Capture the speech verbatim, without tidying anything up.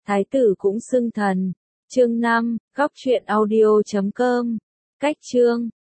Thái tử cũng xưng thần. Chương năm, góc truyện audio chấm com. Cách chương